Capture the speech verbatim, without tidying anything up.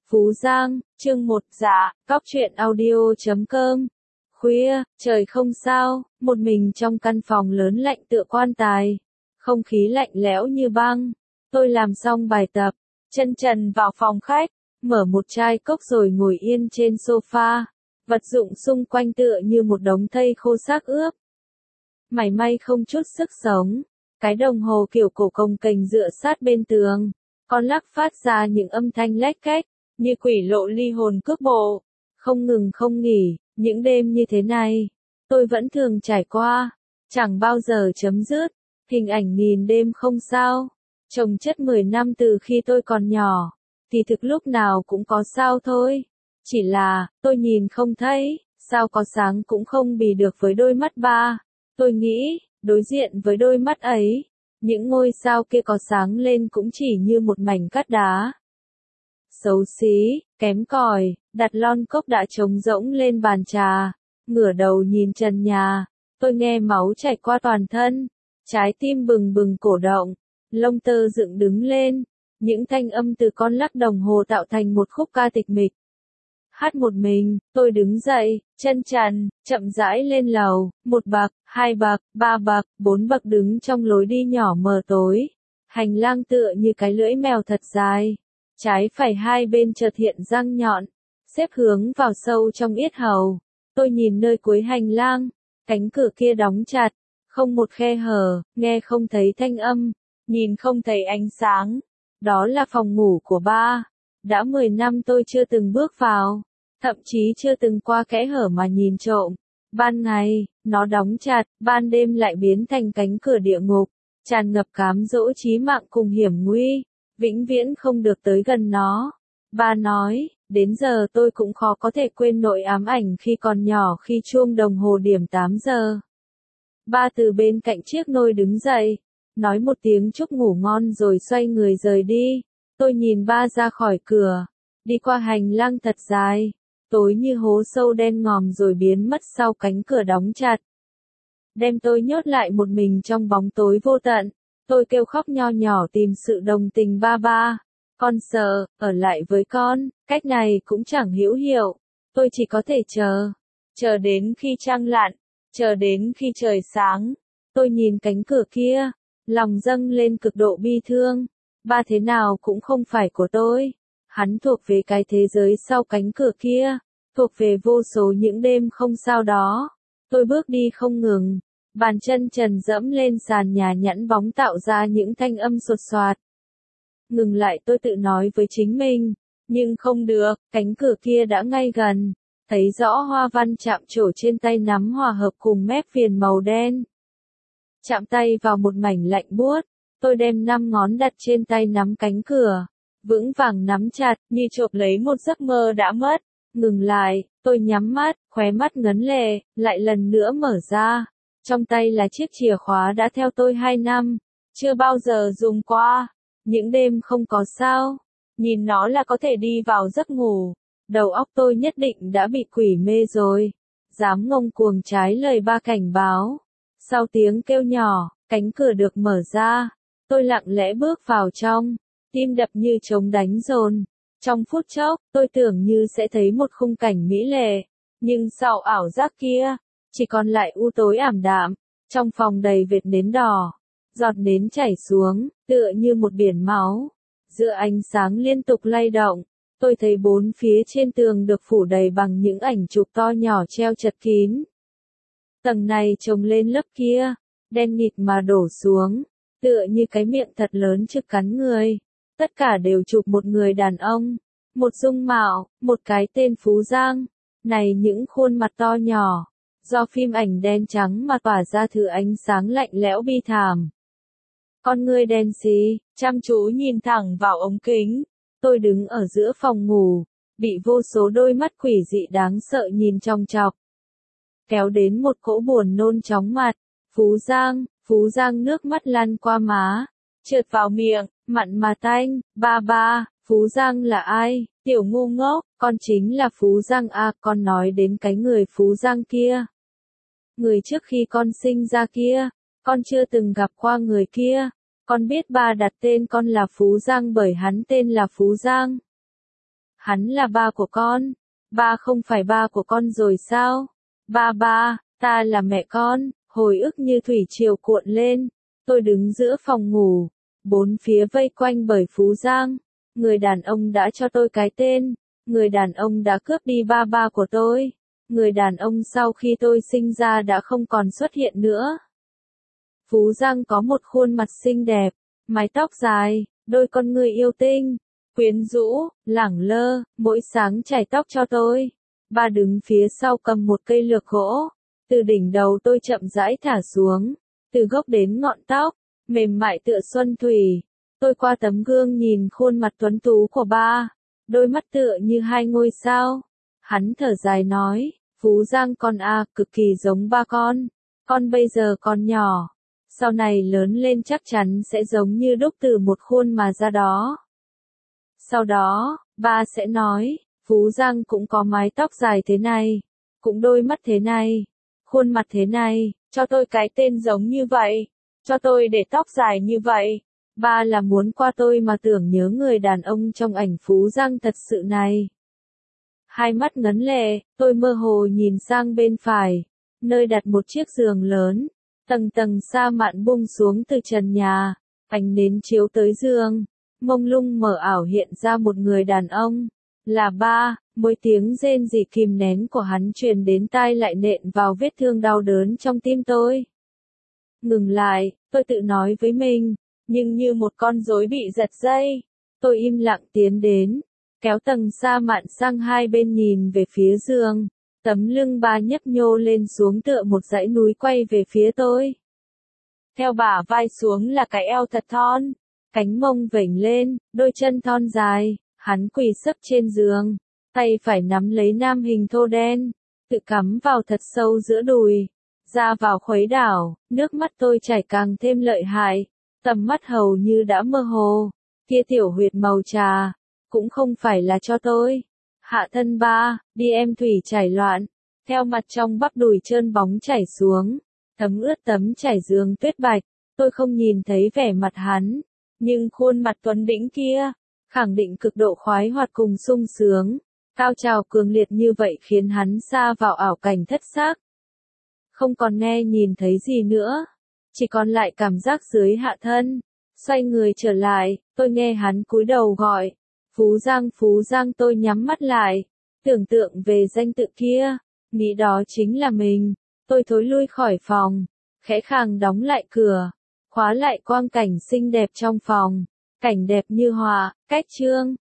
Phú Giang, chương một. Dạ, cóc truyện audio chấm com. Khuya, trời không sao, một mình trong căn phòng lớn lạnh tựa quan tài. Không khí lạnh lẽo như băng. Tôi làm xong bài tập, chân trần vào phòng khách, mở một chai cốc rồi ngồi yên trên sofa. Vật dụng xung quanh tựa như một đống thây khô xác ướp. Mảy may không chút sức sống. Cái đồng hồ kiểu cổ cồng kềnh dựa sát bên tường. Con lắc phát ra những âm thanh lách cách, như quỷ lộ ly hồn cước bộ. Không ngừng không nghỉ, những đêm như thế này, tôi vẫn thường trải qua. Chẳng bao giờ chấm dứt. Hình ảnh nghìn đêm không sao. Chồng chất mười năm từ khi tôi còn nhỏ. Thì thực lúc nào cũng có sao thôi. Chỉ là, tôi nhìn không thấy, sao có sáng cũng không bì được với đôi mắt ba. Tôi nghĩ, đối diện với đôi mắt ấy, những ngôi sao kia có sáng lên cũng chỉ như một mảnh cát đá. Xấu xí, kém cỏi, đặt lon cốc đã trống rỗng lên bàn trà, ngửa đầu nhìn trần nhà, tôi nghe máu chảy qua toàn thân, trái tim bừng bừng cổ động, lông tơ dựng đứng lên, những thanh âm từ con lắc đồng hồ tạo thành một khúc ca tịch mịch. Hát một mình, tôi đứng dậy, chân trần, chậm rãi lên lầu, một bậc, hai bậc, ba bậc, bốn bậc đứng trong lối đi nhỏ mờ tối. Hành lang tựa như cái lưỡi mèo thật dài. Trái phải hai bên chợt hiện răng nhọn, xếp hướng vào sâu trong yết hầu. Tôi nhìn nơi cuối hành lang, cánh cửa kia đóng chặt, không một khe hở, nghe không thấy thanh âm, nhìn không thấy ánh sáng. Đó là phòng ngủ của ba. Đã mười năm tôi chưa từng bước vào, thậm chí chưa từng qua kẽ hở mà nhìn trộm. Ban ngày, nó đóng chặt, ban đêm lại biến thành cánh cửa địa ngục, tràn ngập cám dỗ chí mạng cùng hiểm nguy, vĩnh viễn không được tới gần nó. Ba nói, đến giờ tôi cũng khó có thể quên nỗi ám ảnh khi còn nhỏ khi chuông đồng hồ điểm tám giờ. Ba từ bên cạnh chiếc nôi đứng dậy, nói một tiếng chúc ngủ ngon rồi xoay người rời đi. Tôi nhìn ba ra khỏi cửa, đi qua hành lang thật dài, tối như hố sâu đen ngòm rồi biến mất sau cánh cửa đóng chặt. Đem tôi nhốt lại một mình trong bóng tối vô tận, tôi kêu khóc nho nhỏ tìm sự đồng tình ba ba. Con sợ, ở lại với con, cách này cũng chẳng hữu hiệu, tôi chỉ có thể chờ. Chờ đến khi trăng lặn, chờ đến khi trời sáng, tôi nhìn cánh cửa kia, lòng dâng lên cực độ bi thương. Ba thế nào cũng không phải của tôi. Hắn thuộc về cái thế giới sau cánh cửa kia, thuộc về vô số những đêm không sao đó. Tôi bước đi không ngừng, bàn chân trần dẫm lên sàn nhà nhẵn bóng tạo ra những thanh âm sột soạt. Ngừng lại, tôi tự nói với chính mình, nhưng không được, cánh cửa kia đã ngay gần, thấy rõ hoa văn chạm trổ trên tay nắm hòa hợp cùng mép viền màu đen. Chạm tay vào một mảnh lạnh buốt. Tôi đem năm ngón đặt trên tay nắm cánh cửa, vững vàng nắm chặt, như chộp lấy một giấc mơ đã mất. Ngừng lại, tôi nhắm mắt, khóe mắt ngấn lệ, lại lần nữa mở ra. Trong tay là chiếc chìa khóa đã theo tôi hai năm, chưa bao giờ dùng qua. Những đêm không có sao, nhìn nó là có thể đi vào giấc ngủ. Đầu óc tôi nhất định đã bị quỷ mê rồi, dám ngông cuồng trái lời ba cảnh báo. Sau tiếng kêu nhỏ, cánh cửa được mở ra. Tôi lặng lẽ bước vào trong, tim đập như trống đánh dồn. Trong phút chốc, tôi tưởng như sẽ thấy một khung cảnh mỹ lệ, nhưng sau ảo giác kia, chỉ còn lại u tối ảm đạm. Trong phòng đầy vệt nến đỏ, giọt nến chảy xuống, tựa như một biển máu. Giữa ánh sáng liên tục lay động, tôi thấy bốn phía trên tường được phủ đầy bằng những ảnh chụp to nhỏ treo chật kín. Tầng này chồng lên lớp kia, đen nghịt mà đổ xuống. Tựa như cái miệng thật lớn trực cắn người. Tất cả đều chụp một người đàn ông, một dung mạo, một cái tên Phú Giang. Này những khuôn mặt to nhỏ, do phim ảnh đen trắng mà tỏa ra thứ ánh sáng lạnh lẽo bi thảm. Con người đen xì, chăm chú nhìn thẳng vào ống kính. Tôi đứng ở giữa phòng ngủ, bị vô số đôi mắt quỷ dị đáng sợ nhìn chòng chọc. Kéo đến một cỗ buồn nôn chóng mặt. Phú Giang. Phú Giang nước mắt lăn qua má, trượt vào miệng, mặn mà tanh. Ba ba, Phú Giang là ai? Tiểu ngu ngốc, con chính là Phú Giang à, con nói đến cái người Phú Giang kia. Người trước khi con sinh ra kia, con chưa từng gặp qua người kia. Con biết ba đặt tên con là Phú Giang bởi hắn tên là Phú Giang. Hắn là ba của con. Ba không phải ba của con rồi sao? Ba ba, ta là mẹ con. Hồi ức như thủy triều cuộn lên. Tôi đứng giữa phòng ngủ. Bốn phía vây quanh bởi Phú Giang. Người đàn ông đã cho tôi cái tên. Người đàn ông đã cướp đi ba ba của tôi. Người đàn ông sau khi tôi sinh ra đã không còn xuất hiện nữa. Phú Giang có một khuôn mặt xinh đẹp, mái tóc dài, đôi con ngươi yêu tinh, quyến rũ, lẳng lơ, mỗi sáng chải tóc cho tôi. Ba đứng phía sau cầm một cây lược gỗ, từ đỉnh đầu tôi chậm rãi thả xuống, từ gốc đến ngọn tóc, mềm mại tựa xuân thủy. Tôi qua tấm gương nhìn khuôn mặt tuấn tú của ba, đôi mắt tựa như hai ngôi sao. Hắn thở dài nói, Phú Giang con a, cực kỳ giống ba con. Con bây giờ còn nhỏ, sau này lớn lên chắc chắn sẽ giống như đúc từ một khuôn mà ra đó. Sau đó, ba sẽ nói, Phú Giang cũng có mái tóc dài thế này, cũng đôi mắt thế này, khuôn mặt thế này, cho tôi cái tên giống như vậy, cho tôi để tóc dài như vậy. Ba là muốn qua tôi mà tưởng nhớ người đàn ông trong ảnh Phú Giang thật sự này. Hai mắt ngấn lệ, tôi mơ hồ nhìn sang bên phải, nơi đặt một chiếc giường lớn, tầng tầng sa mạn buông xuống từ trần nhà, ánh nến chiếu tới giường, mông lung mờ ảo hiện ra một người đàn ông, là ba. Mỗi tiếng rên rỉ kìm nén của hắn truyền đến tai lại nện vào vết thương đau đớn trong tim tôi. Ngừng lại, tôi tự nói với mình, nhưng như một con rối bị giật dây, tôi im lặng tiến đến, kéo tầng sa mạn sang hai bên nhìn về phía giường, tấm lưng ba nhấp nhô lên xuống tựa một dãy núi quay về phía tôi. Theo bả vai xuống là cái eo thật thon, cánh mông vểnh lên, đôi chân thon dài, hắn quỳ sấp trên giường, tay phải nắm lấy nam hình thô đen, tự cắm vào thật sâu giữa đùi, ra vào khuấy đảo, nước mắt tôi chảy càng thêm lợi hại, tầm mắt hầu như đã mơ hồ, kia tiểu huyệt màu trà, cũng không phải là cho tôi. Hạ thân ba, đi em thủy chảy loạn, theo mặt trong bắp đùi trơn bóng chảy xuống, thấm ướt tấm trải giường tuyết bạch, tôi không nhìn thấy vẻ mặt hắn, nhưng khuôn mặt tuấn đĩnh kia, khẳng định cực độ khoái hoạt cùng sung sướng, cao trào cường liệt như vậy khiến hắn sa vào ảo cảnh thất xác. Không còn nghe nhìn thấy gì nữa, chỉ còn lại cảm giác dưới hạ thân, xoay người trở lại, tôi nghe hắn cúi đầu gọi, Phú Giang Phú Giang. Tôi nhắm mắt lại, tưởng tượng về danh tự kia, nghĩ đó chính là mình, tôi thối lui khỏi phòng, khẽ khàng đóng lại cửa, khóa lại quang cảnh xinh đẹp trong phòng, cảnh đẹp như họa, cách chương.